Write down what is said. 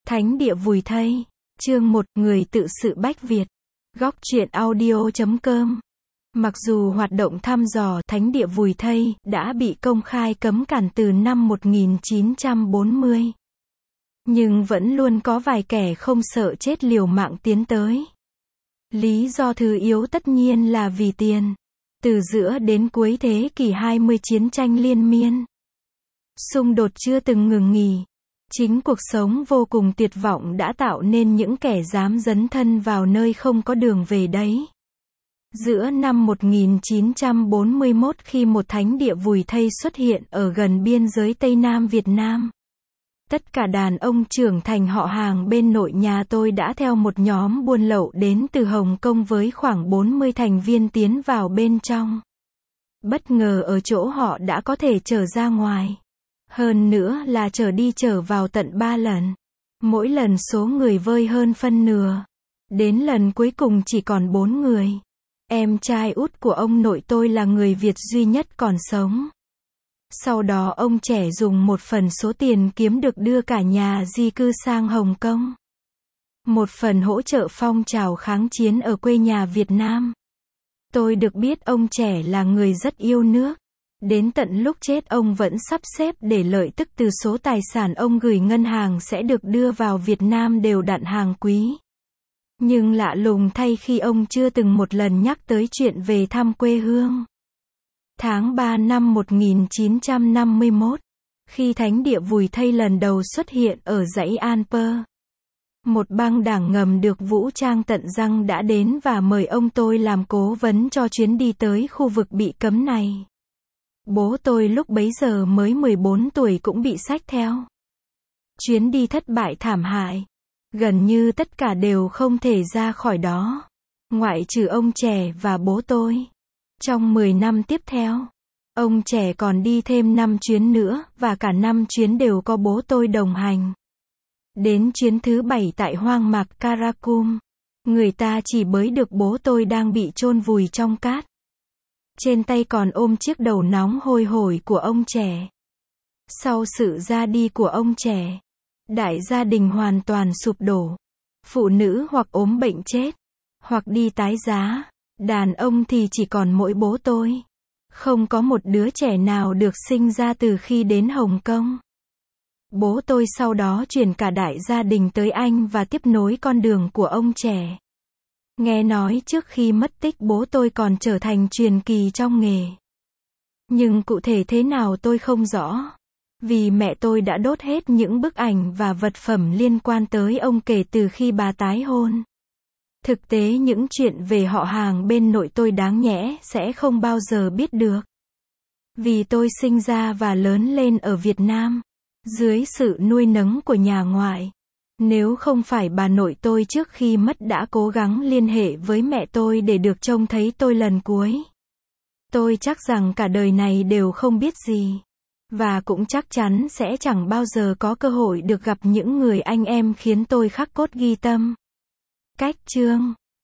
Thánh địa vùi thây. Chương 1, người tự sự Bách Việt. Góc truyện audio.com. Mặc dù hoạt động thăm dò thánh địa vùi thây đã bị công khai cấm cản từ năm 1940, nhưng vẫn luôn có vài kẻ không sợ chết liều mạng tiến tới. Lý do thứ yếu tất nhiên là vì tiền. Từ giữa đến cuối thế kỷ 20 chiến tranh liên miên, xung đột chưa từng ngừng nghỉ. Chính cuộc sống vô cùng tuyệt vọng đã tạo nên những kẻ dám dấn thân vào nơi không có đường về đấy. Giữa năm 1941, khi một thánh địa vùi thây xuất hiện ở gần biên giới Tây Nam Việt Nam, tất cả đàn ông trưởng thành họ hàng bên nội nhà tôi đã theo một nhóm buôn lậu đến từ Hồng Kông với khoảng 40 thành viên tiến vào bên trong. Bất ngờ ở chỗ họ đã có thể trở ra ngoài. Hơn nữa là trở đi trở vào tận 3 lần. Mỗi lần số người vơi hơn phân nửa. Đến lần cuối cùng chỉ còn 4 người. Em trai út của ông nội tôi là người Việt duy nhất còn sống. Sau đó ông trẻ dùng một phần số tiền kiếm được đưa cả nhà di cư sang Hồng Kông. Một phần hỗ trợ phong trào kháng chiến ở quê nhà Việt Nam. Tôi được biết ông trẻ là người rất yêu nước. Đến tận lúc chết ông vẫn sắp xếp để lợi tức từ số tài sản ông gửi ngân hàng sẽ được đưa vào Việt Nam đều đặn hàng quý. Nhưng lạ lùng thay khi ông chưa từng một lần nhắc tới chuyện về thăm quê hương. Tháng 3 năm 1951, khi thánh địa vùi thây lần đầu xuất hiện ở dãy An Pơ, một băng đảng ngầm được vũ trang tận răng đã đến và mời ông tôi làm cố vấn cho chuyến đi tới khu vực bị cấm này. Bố tôi lúc bấy giờ mới 14 tuổi cũng bị xách theo. Chuyến đi thất bại thảm hại. Gần như tất cả đều không thể ra khỏi đó. Ngoại trừ ông trẻ và bố tôi. Trong 10 năm tiếp theo, ông trẻ còn đi thêm 5 chuyến nữa, và cả 5 chuyến đều có bố tôi đồng hành. Đến chuyến thứ 7 tại hoang mạc Karakum, người ta chỉ bới được bố tôi đang bị chôn vùi trong cát. Trên tay còn ôm chiếc đầu nóng hôi hổi của ông trẻ. Sau sự ra đi của ông trẻ, đại gia đình hoàn toàn sụp đổ. Phụ nữ hoặc ốm bệnh chết, hoặc đi tái giá. Đàn ông thì chỉ còn mỗi bố tôi. Không có một đứa trẻ nào được sinh ra từ khi đến Hồng Kông. Bố tôi sau đó chuyển cả đại gia đình tới Anh và tiếp nối con đường của ông trẻ. Nghe nói trước khi mất tích bố tôi còn trở thành truyền kỳ trong nghề. Nhưng cụ thể thế nào tôi không rõ. Vì mẹ tôi đã đốt hết những bức ảnh và vật phẩm liên quan tới ông kể từ khi bà tái hôn. Thực tế những chuyện về họ hàng bên nội tôi đáng nhẽ sẽ không bao giờ biết được. Vì tôi sinh ra và lớn lên ở Việt Nam, dưới sự nuôi nấng của nhà ngoại. Nếu không phải bà nội tôi trước khi mất đã cố gắng liên hệ với mẹ tôi để được trông thấy tôi lần cuối, tôi chắc rằng cả đời này đều không biết gì. Và cũng chắc chắn sẽ chẳng bao giờ có cơ hội được gặp những người anh em khiến tôi khắc cốt ghi tâm. Cách chương